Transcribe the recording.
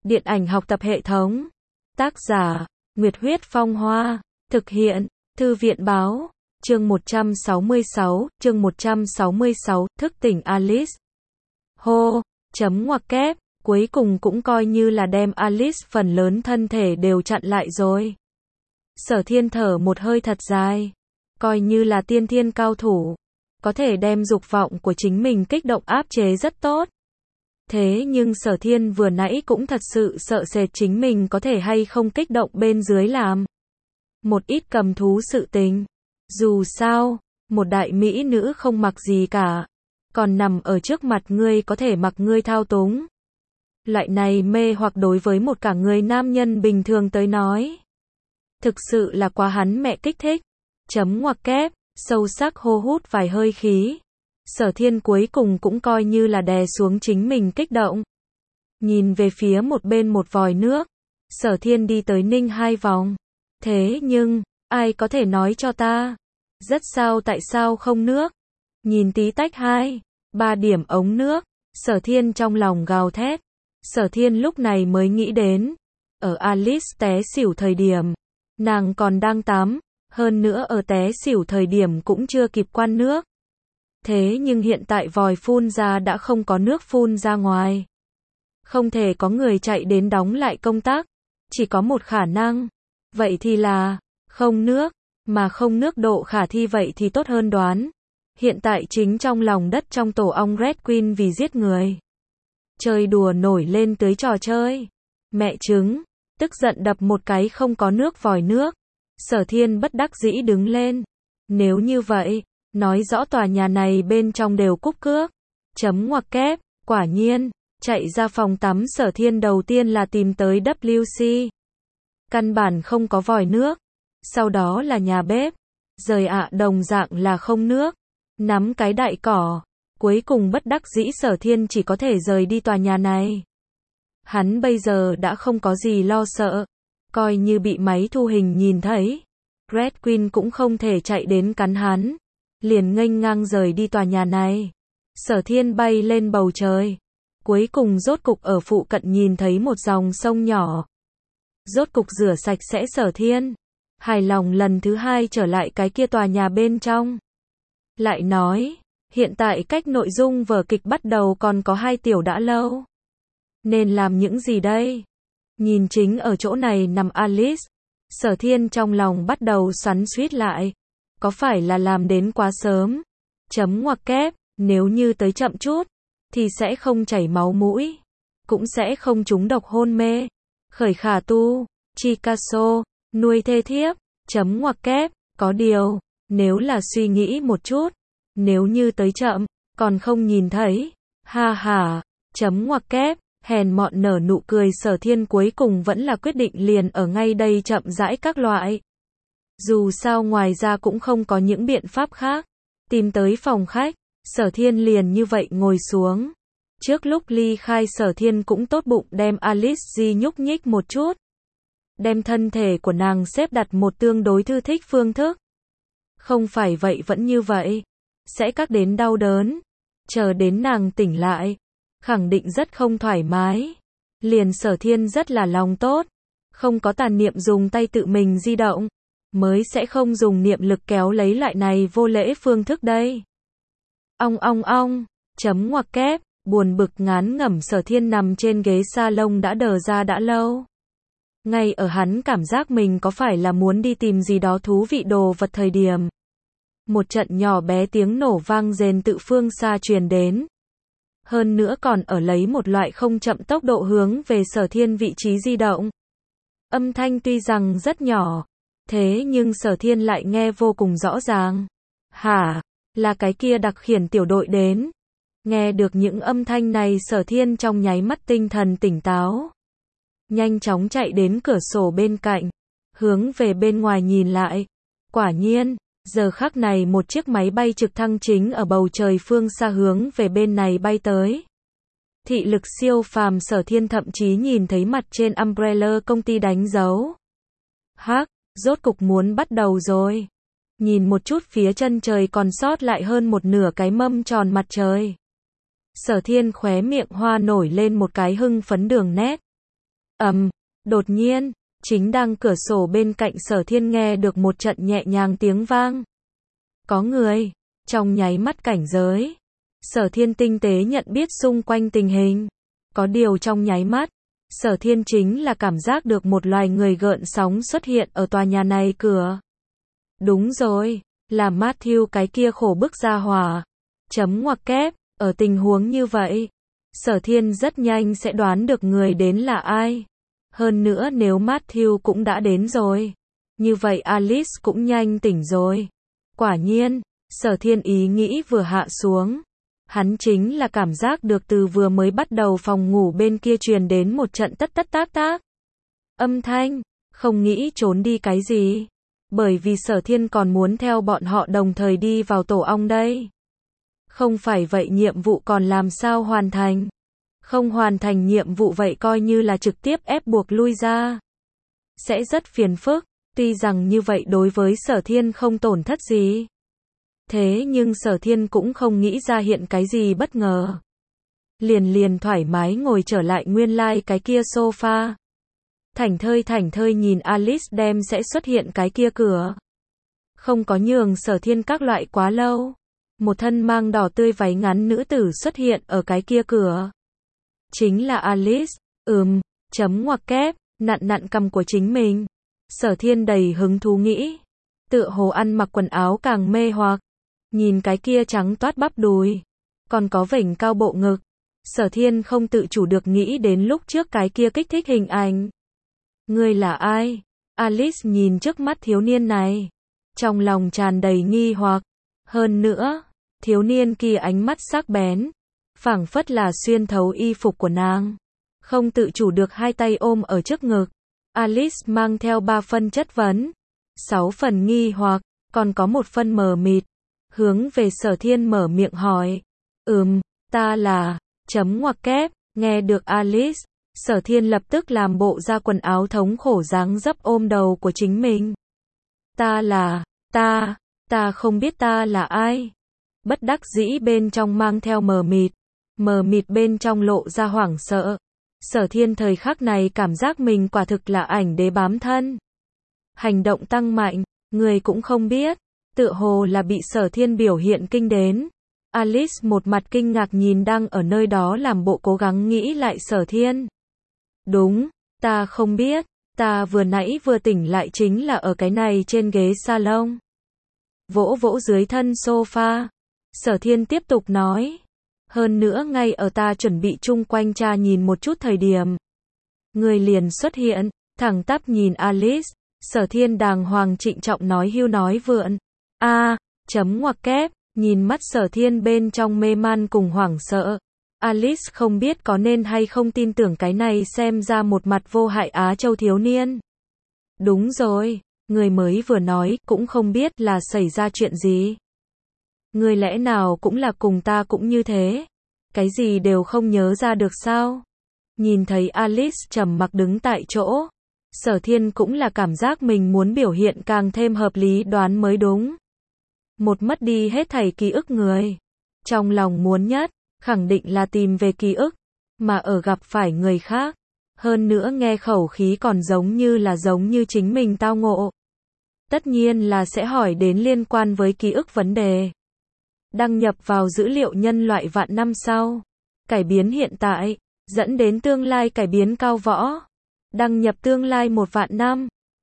Điện ảnh học tập hệ thống. Tác giả, Nguyệt Huyết Phong Hoa. Thực hiện, Thư viện Báo. Chương 166, thức tỉnh Alice. Hô, chấm ngoặc kép, cuối cùng cũng coi như là đem Alice phần lớn thân thể đều chặn lại rồi. Sở Thiên thở một hơi thật dài. Coi như là tiên thiên cao thủ. Có thể đem dục vọng của chính mình kích động áp chế rất tốt. Thế nhưng Sở Thiên vừa nãy cũng thật sự sợ sệt chính mình có thể hay không kích động bên dưới làm một ít cầm thú sự tình. Dù sao, một đại mỹ nữ không mặc gì cả, còn nằm ở trước mặt ngươi có thể mặc ngươi thao túng. Loại này mê hoặc đối với một cả người nam nhân bình thường tới nói, thực sự là quá hắn mẹ kích thích. Chấm ngoặc kép, sâu sắc hô hút vài hơi khí. Sở Thiên cuối cùng cũng coi như là đè xuống chính mình kích động. Nhìn về phía một bên một vòi nước. Sở Thiên đi tới ninh 2 vòng. Thế nhưng, ai có thể nói cho ta? Rất sao tại sao không nước? Nhìn tí tách 2, 3 điểm ống nước. Sở Thiên trong lòng gào thét. Sở Thiên lúc này mới nghĩ đến. Ở Alice té xỉu thời điểm, nàng còn đang tắm. Hơn nữa ở té xỉu thời điểm cũng chưa kịp quan nước. Thế nhưng hiện tại vòi phun ra đã không có nước phun ra ngoài. Không thể có người chạy đến đóng lại công tắc. Chỉ có một khả năng. Vậy thì là không nước. Mà không nước độ khả thi vậy thì tốt hơn đoán. Hiện tại chính trong lòng đất trong tổ ong Red Queen vì giết người. Chơi đùa nổi lên tới trò chơi. Mẹ trứng. Tức giận đập một cái không có nước vòi nước. Sở Thiên bất đắc dĩ đứng lên. Nếu như vậy, nói rõ tòa nhà này bên trong đều cúp cước. Chấm ngoặc kép, quả nhiên, chạy ra phòng tắm Sở Thiên đầu tiên là tìm tới WC. Căn bản không có vòi nước. Sau đó là nhà bếp. Rời đồng dạng là không nước. Nắm cái đại cỏ. Cuối cùng bất đắc dĩ Sở Thiên chỉ có thể rời đi tòa nhà này. Hắn bây giờ đã không có gì lo sợ. Coi như bị máy thu hình nhìn thấy. Red Queen cũng không thể chạy đến cắn hắn. Liền nghênh ngang rời đi tòa nhà này. Sở Thiên bay lên bầu trời. Cuối cùng rốt cục ở phụ cận nhìn thấy một dòng sông nhỏ. Rốt cục rửa sạch sẽ Sở Thiên. Hài lòng lần thứ 2 trở lại cái kia tòa nhà bên trong. Lại nói, hiện tại cách nội dung vở kịch bắt đầu còn có 2 tiểu đã lâu. Nên làm những gì đây? Nhìn chính ở chỗ này nằm Alice. Sở Thiên trong lòng bắt đầu xoắn xuýt lại. Có phải là làm đến quá sớm? Chấm ngoặc kép, nếu như tới chậm chút, thì sẽ không chảy máu mũi. Cũng sẽ không trúng độc hôn mê. Khởi khả tu, Chicasso, nuôi thê thiếp, chấm ngoặc kép, có điều, nếu là suy nghĩ một chút, nếu như tới chậm, còn không nhìn thấy, ha ha, chấm ngoặc kép. Hèn mọn nở nụ cười Sở Thiên cuối cùng vẫn là quyết định liền ở ngay đây chậm rãi các loại. Dù sao ngoài ra cũng không có những biện pháp khác. Tìm tới phòng khách, Sở Thiên liền như vậy ngồi xuống. Trước lúc ly khai Sở Thiên cũng tốt bụng đem Alice di nhúc nhích một chút. Đem thân thể của nàng xếp đặt một tương đối thư thích phương thức. Không phải vậy vẫn như vậy. Sẽ các đến đau đớn. Chờ đến nàng tỉnh lại. Khẳng định rất không thoải mái. Liền Sở Thiên rất là lòng tốt. Không có tàn niệm dùng tay tự mình di động. Mới sẽ không dùng niệm lực kéo lấy loại này vô lễ phương thức đây. Ong, chấm ngoặc kép, buồn bực ngán ngẩm Sở Thiên nằm trên ghế salon đã đờ ra đã lâu. Ngay ở hắn cảm giác mình có phải là muốn đi tìm gì đó thú vị đồ vật thời điểm. Một trận nhỏ bé tiếng nổ vang rền tự phương xa truyền đến. Hơn nữa còn ở lấy một loại không chậm tốc độ hướng về Sở Thiên vị trí di động. Âm thanh tuy rằng rất nhỏ, thế nhưng Sở Thiên lại nghe vô cùng rõ ràng. Hả, là cái kia đặc khiển tiểu đội đến. Nghe được những âm thanh này Sở Thiên trong nháy mắt tinh thần tỉnh táo. Nhanh chóng chạy đến cửa sổ bên cạnh, hướng về bên ngoài nhìn lại. Quả nhiên, giờ khắc này một chiếc máy bay trực thăng chính ở bầu trời phương xa hướng về bên này bay tới. Thị lực siêu phàm Sở Thiên thậm chí nhìn thấy mặt trên umbrella công ty đánh dấu. Hắc, rốt cục muốn bắt đầu rồi. Nhìn một chút phía chân trời còn sót lại hơn một nửa cái mâm tròn mặt trời. Sở Thiên khóe miệng hoa nổi lên một cái hưng phấn đường nét. Đột nhiên, chính đang cửa sổ bên cạnh Sở Thiên nghe được một trận nhẹ nhàng tiếng vang. Có người, trong nháy mắt cảnh giới. Sở Thiên tinh tế nhận biết xung quanh tình hình. Có điều trong nháy mắt, Sở Thiên chính là cảm giác được một loài người gợn sóng xuất hiện ở tòa nhà này cửa. Đúng rồi, là Matthew cái kia khổ bức gia hỏa. Chấm ngoặc kép, ở tình huống như vậy, Sở Thiên rất nhanh sẽ đoán được người đến là ai. Hơn nữa nếu Matthew cũng đã đến rồi, như vậy Alice cũng nhanh tỉnh rồi. Quả nhiên, Sở Thiên ý nghĩ vừa hạ xuống. Hắn chính là cảm giác được từ vừa mới bắt đầu phòng ngủ bên kia truyền đến một trận tất tất tác tác. Âm thanh, không nghĩ trốn đi cái gì. Bởi vì Sở Thiên còn muốn theo bọn họ đồng thời đi vào tổ ong đây. Không phải vậy nhiệm vụ còn làm sao hoàn thành. Không hoàn thành nhiệm vụ vậy coi như là trực tiếp ép buộc lui ra. Sẽ rất phiền phức, tuy rằng như vậy đối với Sở Thiên không tổn thất gì. Thế nhưng Sở Thiên cũng không nghĩ ra hiện cái gì bất ngờ. Liền thoải mái ngồi trở lại nguyên lai cái kia sofa. Thảnh thơi nhìn Alice đem sẽ xuất hiện cái kia cửa. Không có nhường Sở Thiên các loại quá lâu. Một thân mang đỏ tươi váy ngắn nữ tử xuất hiện ở cái kia cửa. Chính là Alice, chấm ngoặc kép, nặn cằm của chính mình. Sở Thiên đầy hứng thú nghĩ. Tựa hồ ăn mặc quần áo càng mê hoặc. Nhìn cái kia trắng toát bắp đùi. Còn có vểnh cao bộ ngực. Sở Thiên không tự chủ được nghĩ đến lúc trước cái kia kích thích hình ảnh. Ngươi là ai? Alice nhìn trước mắt thiếu niên này. Trong lòng tràn đầy nghi hoặc. Hơn nữa, thiếu niên kia ánh mắt sắc bén. Phảng phất là xuyên thấu y phục của nàng. Không tự chủ được hai tay ôm ở trước ngực. Alice mang theo 3 phân chất vấn. 6 phần nghi hoặc, còn có 1 phân mờ mịt. Hướng về Sở Thiên mở miệng hỏi. Ta là, chấm ngoặc kép, nghe được Alice. Sở Thiên lập tức làm bộ ra quần áo thống khổ dáng dấp ôm đầu của chính mình. Ta không biết ta là ai. Bất đắc dĩ bên trong mang theo mờ mịt bên trong lộ ra hoảng sợ. Sở Thiên thời khắc này cảm giác mình quả thực là ảnh đế bám thân. Hành động tăng mạnh, người cũng không biết, tựa hồ là bị Sở Thiên biểu hiện kinh đến. Alice một mặt kinh ngạc nhìn đang ở nơi đó làm bộ cố gắng nghĩ lại Sở Thiên. Đúng, ta không biết, ta vừa nãy vừa tỉnh lại chính là ở cái này trên ghế salon. Vỗ dưới thân sofa. Sở Thiên tiếp tục nói. Hơn nữa ngay ở ta chuẩn bị chung quanh tra nhìn một chút thời điểm. Người liền xuất hiện, thẳng tắp nhìn Alice. Sở Thiên đàng hoàng trịnh trọng nói hưu nói vượn. Chấm ngoặc kép, nhìn mắt Sở Thiên bên trong mê man cùng hoảng sợ. Alice không biết có nên hay không tin tưởng cái này xem ra một mặt vô hại Á Châu thiếu niên. Đúng rồi, người mới vừa nói cũng không biết là xảy ra chuyện gì. Người lẽ nào cũng là cùng ta cũng như thế? Cái gì đều không nhớ ra được sao? Nhìn thấy Alice trầm mặc đứng tại chỗ. Sở Thiên cũng là cảm giác mình muốn biểu hiện càng thêm hợp lý đoán mới đúng. Một mất đi hết thảy ký ức người. Trong lòng muốn nhất, khẳng định là tìm về ký ức, mà ở gặp phải người khác. Hơn nữa nghe khẩu khí còn giống như chính mình tao ngộ. Tất nhiên là sẽ hỏi đến liên quan với ký ức vấn đề. Đăng nhập vào dữ liệu nhân loại vạn năm sau. Cải biến hiện tại, dẫn đến tương lai cải biến cao võ. Đăng nhập tương lai 1 vạn năm.